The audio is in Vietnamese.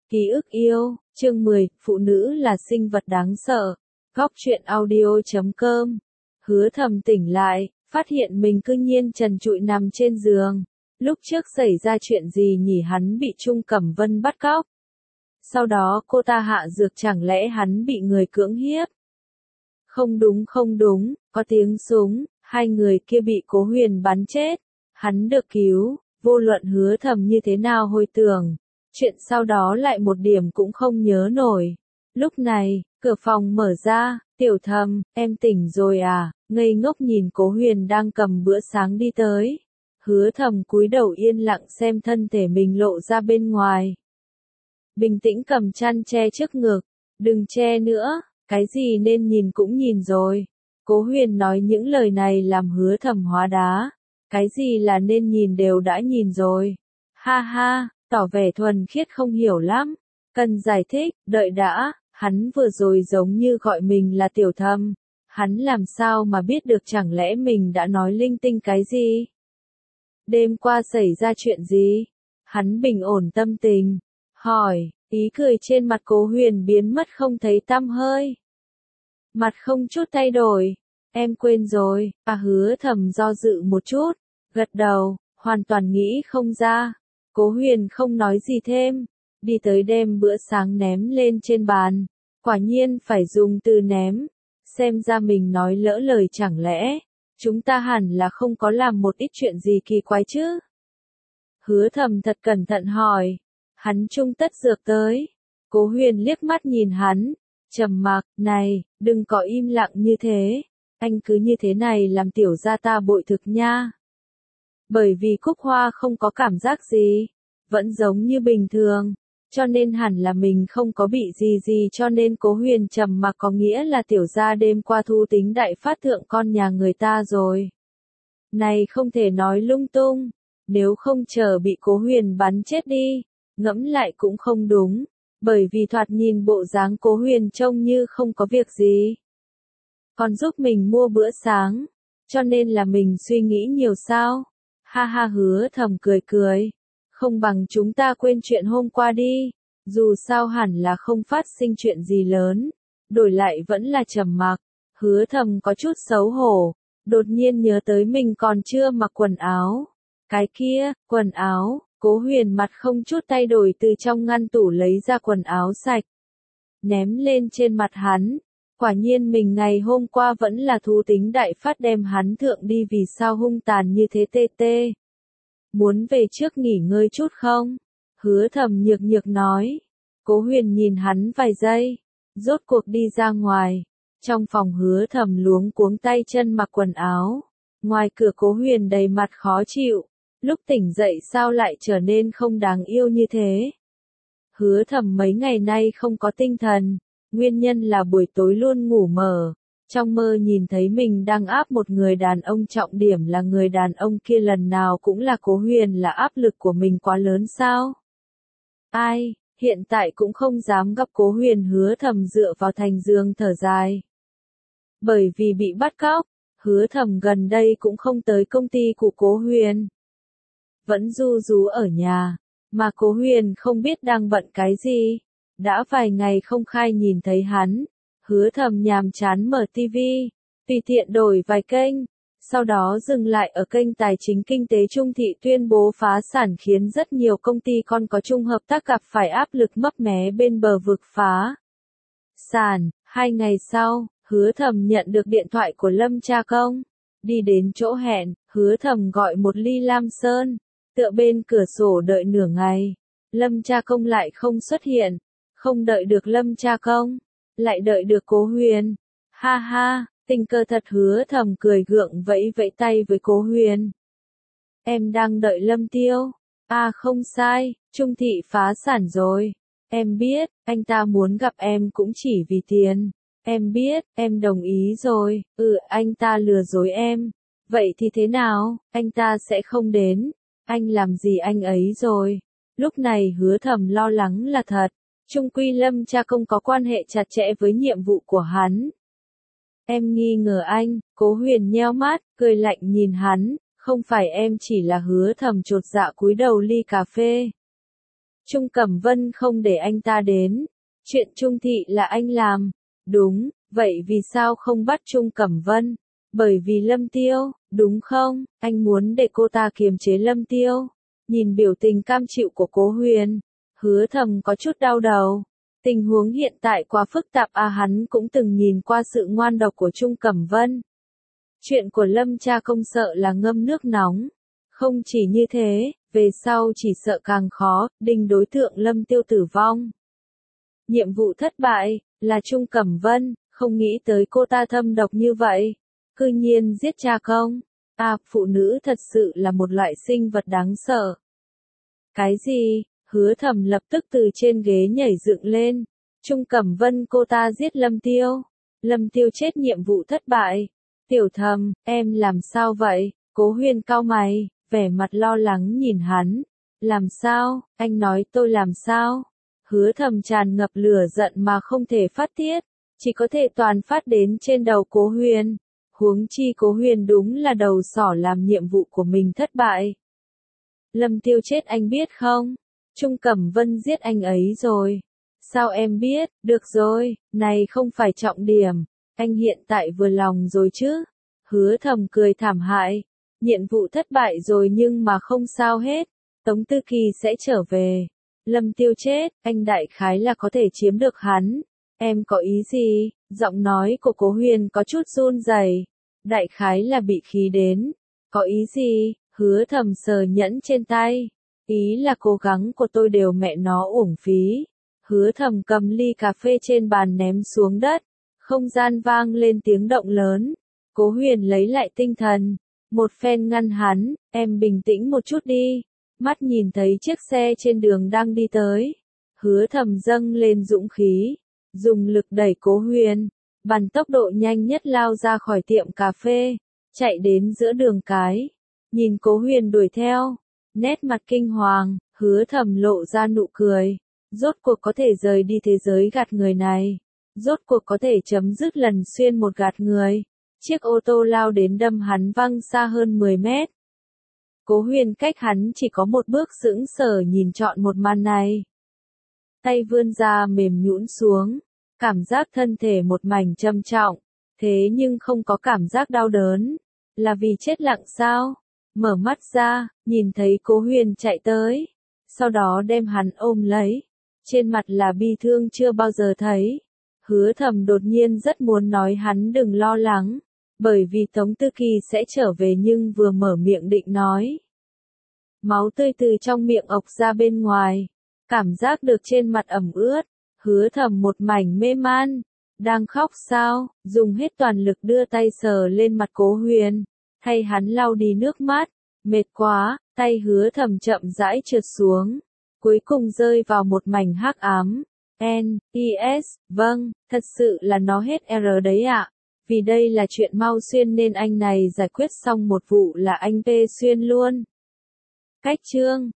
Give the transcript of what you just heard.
Ký ức yêu, chương 10, phụ nữ là sinh vật đáng sợ. Góc truyện audio.com. Hứa Thầm tỉnh lại, phát hiện mình cư nhiên trần trụi nằm trên giường. Lúc trước xảy ra chuyện gì nhỉ, hắn bị Trung Cẩm Vân bắt cóc. Sau đó cô ta hạ dược, chẳng lẽ hắn bị người cưỡng hiếp? Không đúng, có tiếng súng, hai người kia bị Cố Huyền bắn chết. Hắn được cứu, vô luận Hứa Thầm như thế nào hồi tưởng. Chuyện sau đó lại một điểm cũng không nhớ nổi. Lúc này, cửa phòng mở ra, Tiểu Thầm, em tỉnh rồi à, ngây ngốc nhìn Cố Huyền đang cầm bữa sáng đi tới. Hứa Thầm cúi đầu yên lặng xem thân thể mình lộ ra bên ngoài. Bình tĩnh cầm chăn che trước ngực, đừng che nữa, cái gì nên nhìn cũng nhìn rồi. Cố Huyền nói những lời này làm Hứa Thầm hóa đá, cái gì là nên nhìn đều đã nhìn rồi. Ha ha. Tỏ vẻ thuần khiết không hiểu lắm. Cần giải thích, đợi đã, hắn vừa rồi giống như gọi mình là Tiểu Thầm. Hắn làm sao mà biết được, chẳng lẽ mình đã nói linh tinh cái gì? Đêm qua xảy ra chuyện gì? Hắn bình ổn tâm tình, hỏi, ý cười trên mặt Cố Huyền biến mất không thấy tăm hơi. Mặt không chút thay đổi, em quên rồi, Hứa Thầm do dự một chút, gật đầu, hoàn toàn nghĩ không ra. Cố Huyền không nói gì thêm, đi tới đem bữa sáng ném lên trên bàn. Quả nhiên phải dùng từ ném, xem ra mình nói lỡ lời, chẳng lẽ chúng ta hẳn là không có làm một ít chuyện gì kỳ quái chứ? Hứa Thầm thật cẩn thận hỏi, hắn trung tất dược tới. Cố Huyền liếc mắt nhìn hắn, trầm mặc, này, đừng có im lặng như thế, anh cứ như thế này làm tiểu gia ta bội thực nha. Bởi vì Cúc Hoa không có cảm giác gì, vẫn giống như bình thường, cho nên hẳn là mình không có bị gì, cho nên Cố Huyền trầm mặc có nghĩa là tiểu gia đêm qua thu tính đại phát thượng con nhà người ta rồi. Này không thể nói lung tung, nếu không chờ bị Cố Huyền bắn chết đi, ngẫm lại cũng không đúng, bởi vì thoạt nhìn bộ dáng Cố Huyền trông như không có việc gì. Còn giúp mình mua bữa sáng, cho nên là mình suy nghĩ nhiều sao? Ha ha, Hứa Thầm cười. Không bằng chúng ta quên chuyện hôm qua đi, dù sao hẳn là không phát sinh chuyện gì lớn. Đổi lại vẫn là trầm mặc. Hứa Thầm có chút xấu hổ, đột nhiên nhớ tới mình còn chưa mặc quần áo. Cái kia, quần áo. Cố Huyền mặt không chút thay đổi từ trong ngăn tủ lấy ra quần áo sạch, ném lên trên mặt hắn. Quả nhiên mình ngày hôm qua vẫn là thú tính đại phát đem hắn thượng đi, vì sao hung tàn như thế tê. Muốn về trước nghỉ ngơi chút không? Hứa Thầm nhược nói. Cố Huyền nhìn hắn vài giây, rốt cuộc đi ra ngoài. Trong phòng Hứa Thầm luống cuống tay chân mặc quần áo. Ngoài cửa Cố Huyền đầy mặt khó chịu. Lúc tỉnh dậy sao lại trở nên không đáng yêu như thế? Hứa Thầm mấy ngày nay không có tinh thần. Nguyên nhân là buổi tối luôn ngủ mờ. Trong mơ nhìn thấy mình đang áp một người đàn ông, trọng điểm là người đàn ông kia lần nào cũng là Cố Huyền, là áp lực của mình quá lớn sao? Ai, hiện tại cũng không dám gặp Cố Huyền. Hứa Thầm dựa vào thành giường thở dài. Bởi vì bị bắt cóc, Hứa Thầm gần đây cũng không tới công ty của Cố Huyền. Vẫn ru rú ở nhà, mà Cố Huyền không biết đang bận cái gì. Đã vài ngày không khai nhìn thấy hắn. Hứa Thầm nhàm chán mở tivi, tùy tiện đổi vài kênh, sau đó dừng lại ở kênh Tài chính Kinh tế Trung Thị tuyên bố phá sản, khiến rất nhiều công ty con có chung hợp tác gặp phải áp lực mấp mé bên bờ vực phá sản. 2 ngày sau, Hứa Thầm nhận được điện thoại của Lâm Cha Công. Đi đến chỗ hẹn, Hứa Thầm gọi một ly Lam Sơn, tựa bên cửa sổ đợi nửa ngày. Lâm Cha Công lại không xuất hiện, không đợi được Lâm Cha Công, lại đợi được Cố Huyền. Ha ha, tình cờ thật. Hứa Thầm cười gượng vẫy tay với Cố Huyền. Em đang đợi Lâm Tiêu. Không sai, Trung Thị phá sản rồi. Em biết, anh ta muốn gặp em cũng chỉ vì tiền. Em biết, em đồng ý rồi. Anh ta lừa dối em. Vậy thì thế nào, anh ta sẽ không đến. Anh làm gì anh ấy rồi. Lúc này Hứa Thầm lo lắng là thật. Chung quy Lâm Cha Công có quan hệ chặt chẽ với nhiệm vụ của hắn. Em nghi ngờ anh. Cố Huyền nheo mắt, cười lạnh nhìn hắn. Không phải em, chỉ là Hứa Thầm chột dạ cúi đầu ly cà phê. Trung Cẩm Vân không để anh ta đến. Chuyện Trung Thị là anh làm. Đúng, vậy vì sao không bắt Trung Cẩm Vân? Bởi vì Lâm Tiêu, đúng không? Anh muốn để cô ta kiềm chế Lâm Tiêu. Nhìn biểu tình cam chịu của Cố Huyền, Hứa Thầm có chút đau đầu. Tình huống hiện tại quá phức tạp hắn cũng từng nhìn qua sự ngoan độc của Trung Cẩm Vân. Chuyện của Lâm cha công sợ là ngâm nước nóng. Không chỉ như thế, về sau chỉ sợ càng khó, đinh đối tượng Lâm Tiêu tử vong. Nhiệm vụ thất bại, là Trung Cẩm Vân, không nghĩ tới cô ta thâm độc như vậy. Cư nhiên giết cha công. Phụ nữ thật sự là một loại sinh vật đáng sợ. Cái gì? Hứa Thầm lập tức từ trên ghế nhảy dựng lên. Trung Cẩm Vân cô ta giết Lâm Tiêu. Lâm Tiêu chết nhiệm vụ thất bại. Tiểu Thầm, em làm sao vậy? Cố Huyền cau mày, vẻ mặt lo lắng nhìn hắn. Làm sao? Anh nói tôi làm sao? Hứa Thầm tràn ngập lửa giận mà không thể phát tiết. Chỉ có thể toàn phát đến trên đầu Cố Huyền. Huống chi Cố Huyền đúng là đầu sỏ làm nhiệm vụ của mình thất bại. Lâm Tiêu chết anh biết không? Trung Cẩm Vân giết anh ấy rồi. Sao em biết? Được rồi, này không phải trọng điểm. Anh hiện tại vừa lòng rồi chứ? Hứa Thầm cười thảm hại. Nhiệm vụ thất bại rồi nhưng mà không sao hết. Tống Tư Kỳ sẽ trở về. Lâm Tiêu chết, anh đại khái là có thể chiếm được hắn. Em có ý gì? Giọng nói của Cố Huyền có chút run rẩy. Đại khái là bị khí đến. Có ý gì? Hứa Thầm sờ nhẫn trên tay. Ý là cố gắng của tôi đều mẹ nó uổng phí. Hứa Thầm cầm ly cà phê trên bàn ném xuống đất. Không gian vang lên tiếng động lớn. Cố Huyền lấy lại tinh thần. Một phen ngăn hắn, em bình tĩnh một chút đi. Mắt nhìn thấy chiếc xe trên đường đang đi tới. Hứa Thầm dâng lên dũng khí. Dùng lực đẩy Cố Huyền. Bằng tốc độ nhanh nhất lao ra khỏi tiệm cà phê. Chạy đến giữa đường cái. Nhìn Cố Huyền đuổi theo. Nét mặt kinh hoàng, Hứa Thầm lộ ra nụ cười. Rốt cuộc có thể rời đi thế giới gạt người này. Rốt cuộc có thể chấm dứt lần xuyên một gạt người. Chiếc ô tô lao đến đâm hắn văng xa hơn 10 mét. Cố Huyền cách hắn chỉ có một bước sững sờ nhìn trọn một màn này. Tay vươn ra mềm nhũn xuống. Cảm giác thân thể một mảnh trầm trọng. Thế nhưng không có cảm giác đau đớn. Là vì chết lặng sao? Mở mắt ra, nhìn thấy Cố Huyền chạy tới. Sau đó đem hắn ôm lấy. Trên mặt là bi thương chưa bao giờ thấy. Hứa Thầm đột nhiên rất muốn nói hắn đừng lo lắng. Bởi vì Tống Tư Kỳ sẽ trở về nhưng vừa mở miệng định nói. Máu tươi từ trong miệng ộc ra bên ngoài. Cảm giác được trên mặt ẩm ướt. Hứa Thầm một mảnh mê man. Đang khóc sao? Dùng hết toàn lực đưa tay sờ lên mặt Cố Huyền. Thay hắn lau đi nước mắt. Mệt quá, tay Hứa Thầm chậm rãi trượt xuống. Cuối cùng rơi vào một mảnh hắc ám. N.I.S. Vâng, thật sự là nó hết R đấy ạ. Vì đây là chuyện Mao Xuyên nên anh này giải quyết xong một vụ là anh P Xuyên luôn. Cách chương